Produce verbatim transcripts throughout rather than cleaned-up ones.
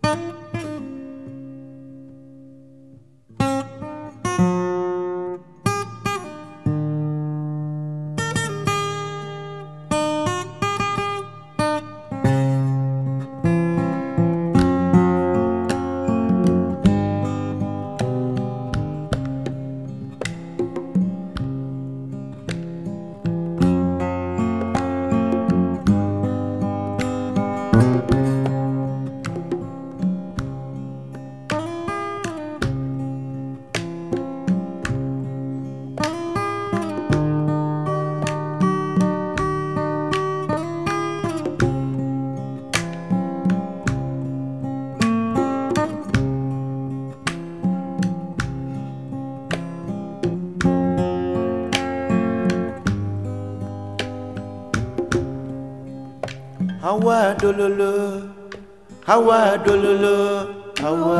Hawa dololo, Hawa dololo, Hawa.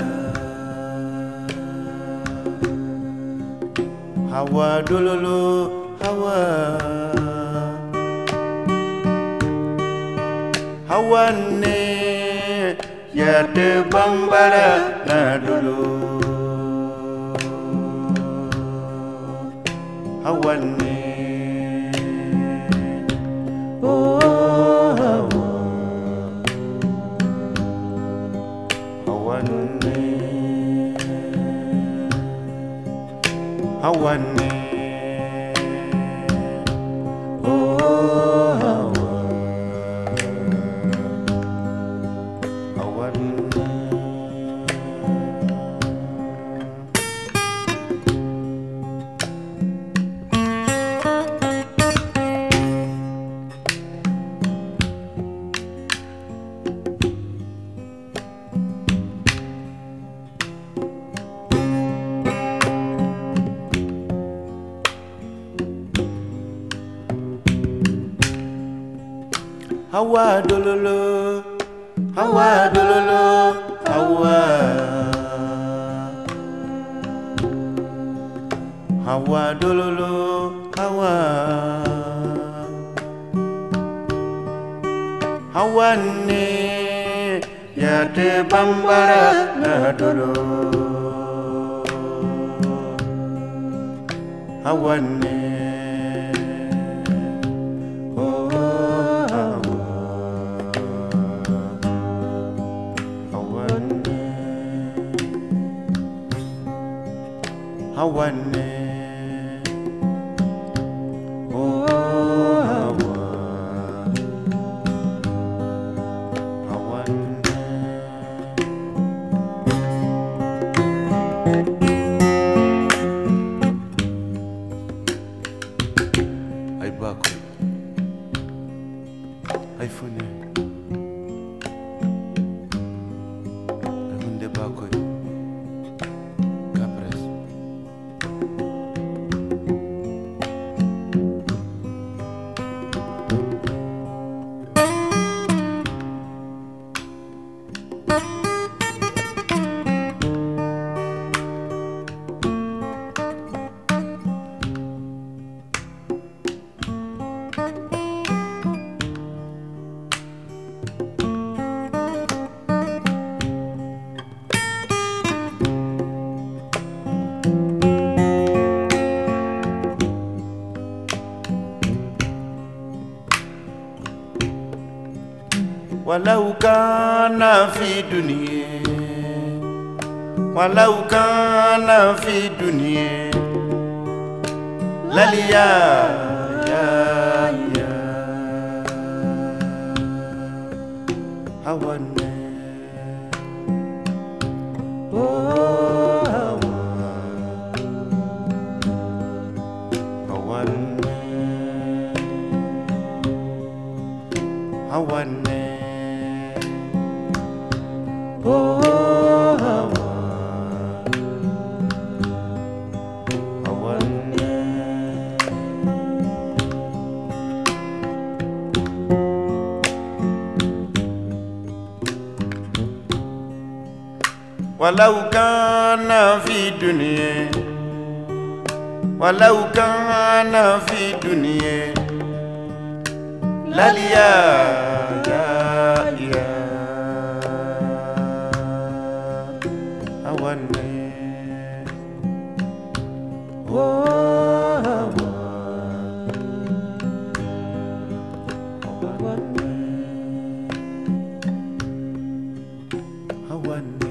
Hawa dololo, Hawa. Hawa ne ya te bambara na dolo. Hawa ne. Oh. Hawane, oh Hawa, Hawane. Hawa dololo, Hawa dololo, Hawa. Hawa dololo, Hawa. Hawa ne ya te bambara na dolo. Hawa ne. Hawane, oh Hawa, Hawane. Ay bako, ay fune, ay hunde bako. Walau kana fi dunia, walau kana fi dunia, lalia ya ya. Hawane, oh Hawa, Hawane, Hawane. Oh Hawa, Hawane. Walau kana fi dunia, walau kana fi dunia, lalia ya ya. hawane Oh, Hawa. Hawane. hawane